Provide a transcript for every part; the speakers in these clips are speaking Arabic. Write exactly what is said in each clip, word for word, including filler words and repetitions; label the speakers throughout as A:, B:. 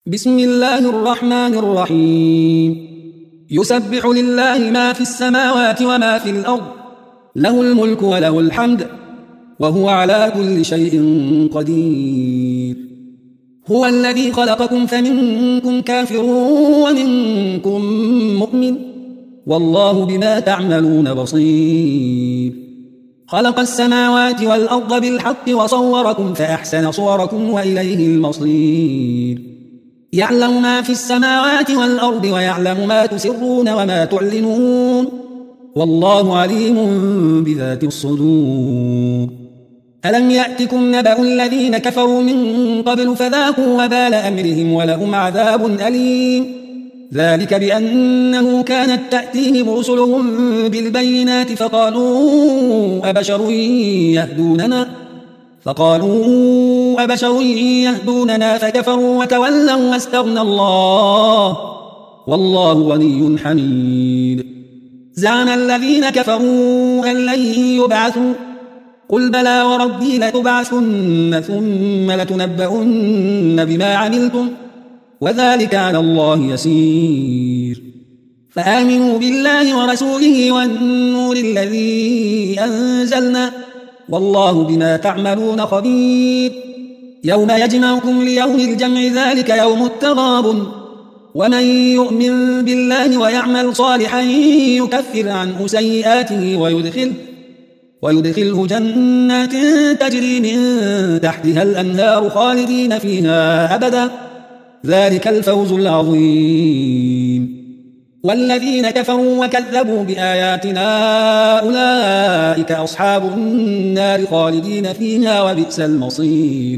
A: بسم الله الرحمن الرحيم يسبح لله ما في السماوات وما في الأرض له الملك وله الحمد وهو على كل شيء قدير. هو الذي خلقكم فمنكم كافر ومنكم مؤمن والله بما تعملون بصير. خلق السماوات والأرض بالحق وصوركم فأحسن صوركم وإليه المصير. يعلم ما في السماوات والأرض ويعلم ما تسرون وما تعلنون والله عليم بذات الصدور. ألم يأتكم نبأ الذين كفروا من قبل فذاقوا وبال أمرهم ولهم عذاب أليم. ذلك بأنه كانت تأتيهم رسلهم بالبينات فقالوا أبشر يهدوننا فقالوا أبشر يهدوننا فكفروا وتولوا واستغنى الله والله غني حميد. زعم الذين كفروا أن لن يبعثوا قل بلى وربي لتبعثن ثم لتنبؤن بما عملتم وذلك على الله يسير. فآمنوا بالله ورسوله والنور الذي أنزلنا والله بما تعملون خبير. يوم يجمعكم ليوم الجمع ذلك يوم التغابن ومن يؤمن بالله ويعمل صالحا يكفر عنه سيئاته ويدخل ويدخله جنات تجري من تحتها الأنهار خالدين فيها أبدا ذلك الفوز العظيم. والذين كفروا وكذبوا بآياتنا أولئك أصحاب النار خالدين فيها وبئس المصير.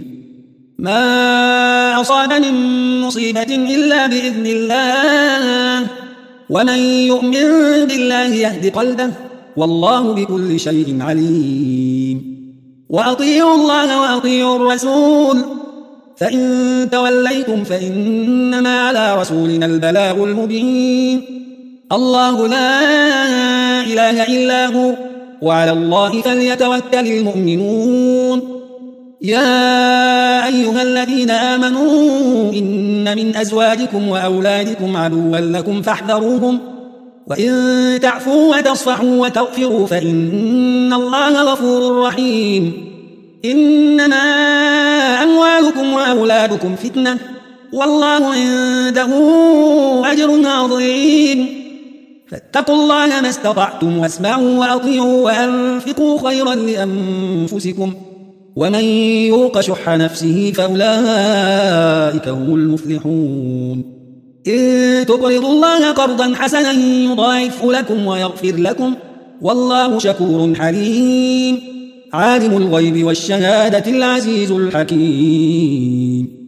A: ما أصاب من مصيبة إلا بإذن الله ومن يؤمن بالله يهد قلبه والله بكل شيء عليم. وأطيعوا الله وأطيعوا الرسول فإن توليتم فإنما على رسولنا البلاغ المبين. الله لا إله إلا هو وعلى الله فليتوكل المؤمنون. يا أيها الذين آمنوا إن من أزواجكم وأولادكم عدوا لكم فاحذروهم وإن تعفوا وتصفحوا وتغفروا فإن الله غفور رحيم. إنما أموالكم وأولادكم فتنة والله عنده أجر عظيم. فاتقوا الله ما استطعتم واسمعوا وأطيعوا وأنفقوا خيرا لأنفسكم ومن يوق شح نفسه فأولئك هم المفلحون. إن تقرضوا الله قرضا حسنا يضاعفه لكم ويغفر لكم والله شكور حليم. عالم الغيب والشهادة العزيز الحكيم.